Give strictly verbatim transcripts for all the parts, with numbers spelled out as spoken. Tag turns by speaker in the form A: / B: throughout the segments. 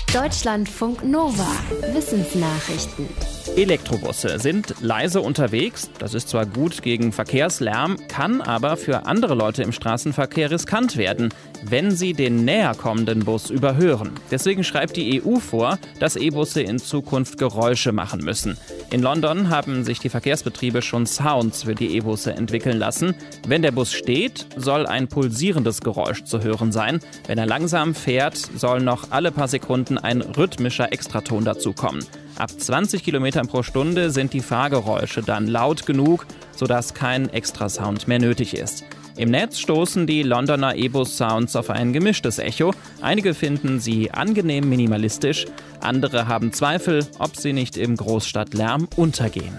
A: Deutschlandfunk Nova. Wissensnachrichten.
B: Elektrobusse sind leise unterwegs. Das ist zwar gut gegen Verkehrslärm, kann aber für andere Leute im Straßenverkehr riskant werden, wenn sie den näher kommenden Bus überhören. Deswegen schreibt die E U vor, dass E-Busse in Zukunft Geräusche machen müssen. In London haben sich die Verkehrsbetriebe schon Sounds für die E-Busse entwickeln lassen. Wenn der Bus steht, soll ein pulsierendes Geräusch zu hören sein. Wenn er langsam fährt, soll noch alle paar Sekunden ein rhythmischer Extraton dazukommen. Ab zwanzig Kilometern pro Stunde sind die Fahrgeräusche dann laut genug, sodass kein Extrasound mehr nötig ist. Im Netz stoßen die Londoner E-Bus-Sounds auf ein gemischtes Echo. Einige finden sie angenehm minimalistisch, andere haben Zweifel, ob sie nicht im Großstadtlärm untergehen.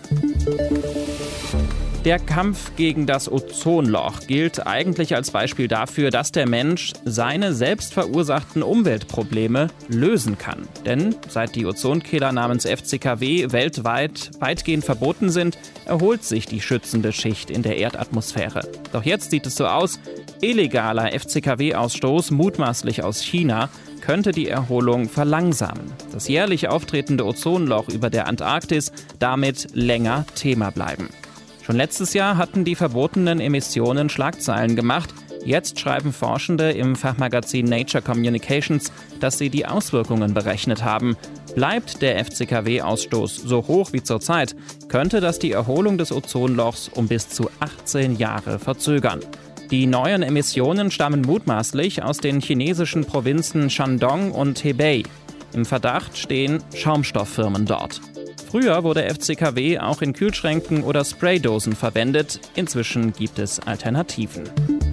B: Der Kampf gegen das Ozonloch gilt eigentlich als Beispiel dafür, dass der Mensch seine selbst verursachten Umweltprobleme lösen kann. Denn seit die Ozonkiller namens F C K W weltweit weitgehend verboten sind, erholt sich die schützende Schicht in der Erdatmosphäre. Doch jetzt sieht es so aus, illegaler F C K W-Ausstoß, mutmaßlich aus China, könnte die Erholung verlangsamen. Das jährlich auftretende Ozonloch über der Antarktis damit länger Thema bleiben. Schon letztes Jahr hatten die verbotenen Emissionen Schlagzeilen gemacht. Jetzt schreiben Forschende im Fachmagazin Nature Communications, dass sie die Auswirkungen berechnet haben. Bleibt der F C K W-Ausstoß so hoch wie zurzeit, könnte das die Erholung des Ozonlochs um bis zu achtzehn Jahre verzögern. Die neuen Emissionen stammen mutmaßlich aus den chinesischen Provinzen Shandong und Hebei. Im Verdacht stehen Schaumstofffirmen dort. Früher wurde F C K W auch in Kühlschränken oder Spraydosen verwendet. Inzwischen gibt es Alternativen.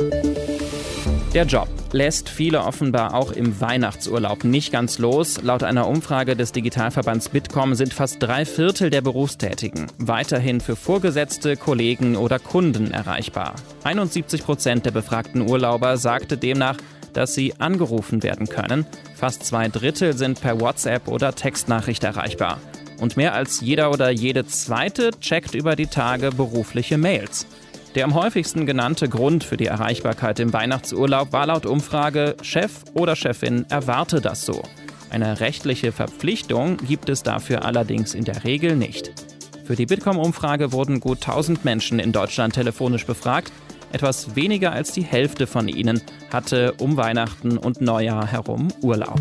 B: Der Job lässt viele offenbar auch im Weihnachtsurlaub nicht ganz los. Laut einer Umfrage des Digitalverbands Bitkom sind fast drei Viertel der Berufstätigen weiterhin für Vorgesetzte, Kollegen oder Kunden erreichbar. einundsiebzig Prozent der befragten Urlauber sagte demnach, dass sie angerufen werden können. Fast zwei Drittel sind per WhatsApp oder Textnachricht erreichbar. Und mehr als jeder oder jede Zweite checkt über die Tage berufliche Mails. Der am häufigsten genannte Grund für die Erreichbarkeit im Weihnachtsurlaub war laut Umfrage, Chef oder Chefin erwarte das so. Eine rechtliche Verpflichtung gibt es dafür allerdings in der Regel nicht. Für die Bitkom-Umfrage wurden gut tausend Menschen in Deutschland telefonisch befragt. Etwas weniger als die Hälfte von ihnen hatte um Weihnachten und Neujahr herum Urlaub.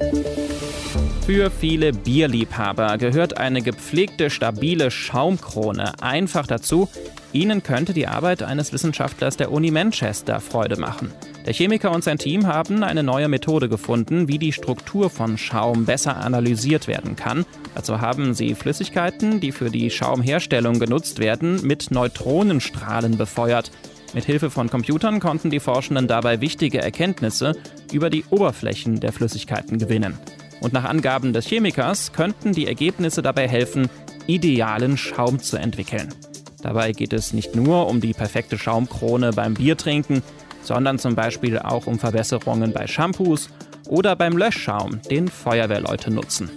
B: Für viele Bierliebhaber gehört eine gepflegte, stabile Schaumkrone einfach dazu. Ihnen könnte die Arbeit eines Wissenschaftlers der Uni Manchester Freude machen. Der Chemiker und sein Team haben eine neue Methode gefunden, wie die Struktur von Schaum besser analysiert werden kann. Dazu haben sie Flüssigkeiten, die für die Schaumherstellung genutzt werden, mit Neutronenstrahlen befeuert. Mit Hilfe von Computern konnten die Forschenden dabei wichtige Erkenntnisse über die Oberflächen der Flüssigkeiten gewinnen. Und nach Angaben des Chemikers könnten die Ergebnisse dabei helfen, idealen Schaum zu entwickeln. Dabei geht es nicht nur um die perfekte Schaumkrone beim Biertrinken, sondern zum Beispiel auch um Verbesserungen bei Shampoos oder beim Löschschaum, den Feuerwehrleute nutzen.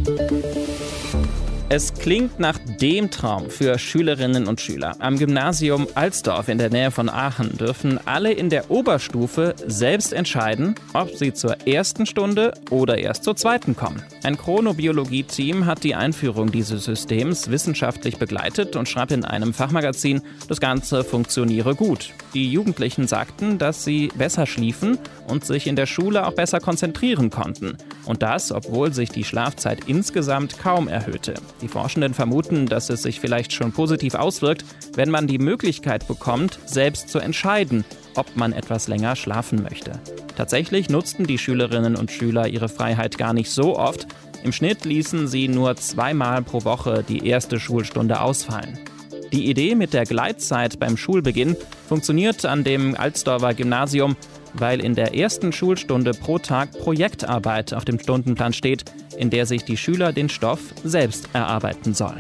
B: Es klingt nach dem Traum für Schülerinnen und Schüler. Am Gymnasium Alsdorf in der Nähe von Aachen dürfen alle in der Oberstufe selbst entscheiden, ob sie zur ersten Stunde oder erst zur zweiten kommen. Ein Chronobiologie-Team hat die Einführung dieses Systems wissenschaftlich begleitet und schreibt in einem Fachmagazin, das Ganze funktioniere gut. Die Jugendlichen sagten, dass sie besser schliefen und sich in der Schule auch besser konzentrieren konnten. Und das, obwohl sich die Schlafzeit insgesamt kaum erhöhte. Die Forschenden vermuten, dass es sich vielleicht schon positiv auswirkt, wenn man die Möglichkeit bekommt, selbst zu entscheiden, ob man etwas länger schlafen möchte. Tatsächlich nutzten die Schülerinnen und Schüler ihre Freiheit gar nicht so oft. Im Schnitt ließen sie nur zweimal pro Woche die erste Schulstunde ausfallen. Die Idee mit der Gleitzeit beim Schulbeginn funktioniert an dem Alsdorfer Gymnasium, weil in der ersten Schulstunde pro Tag Projektarbeit auf dem Stundenplan steht, in der sich die Schüler den Stoff selbst erarbeiten sollen.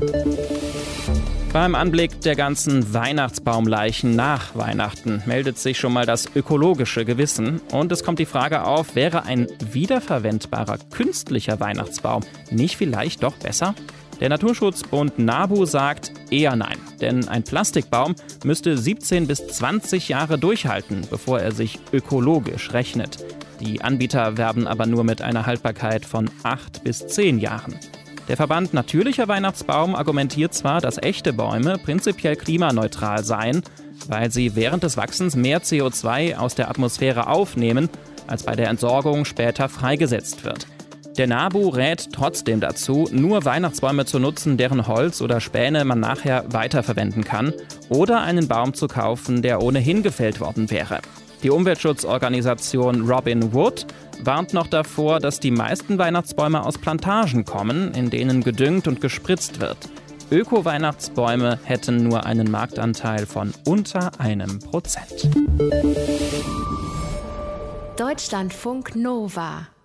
B: Beim Anblick der ganzen Weihnachtsbaumleichen nach Weihnachten meldet sich schon mal das ökologische Gewissen und es kommt die Frage auf, wäre ein wiederverwendbarer künstlicher Weihnachtsbaum nicht vielleicht doch besser? Der Naturschutzbund NABU sagt eher nein, denn ein Plastikbaum müsste siebzehn bis zwanzig Jahre durchhalten, bevor er sich ökologisch rechnet. Die Anbieter werben aber nur mit einer Haltbarkeit von acht bis zehn Jahren. Der Verband Natürlicher Weihnachtsbaum argumentiert zwar, dass echte Bäume prinzipiell klimaneutral seien, weil sie während des Wachsens mehr C O zwei aus der Atmosphäre aufnehmen, als bei der Entsorgung später freigesetzt wird. Der NABU rät trotzdem dazu, nur Weihnachtsbäume zu nutzen, deren Holz oder Späne man nachher weiterverwenden kann, oder einen Baum zu kaufen, der ohnehin gefällt worden wäre. Die Umweltschutzorganisation Robin Wood warnt noch davor, dass die meisten Weihnachtsbäume aus Plantagen kommen, in denen gedüngt und gespritzt wird. Öko-Weihnachtsbäume hätten nur einen Marktanteil von unter einem Prozent.
A: Deutschlandfunk Nova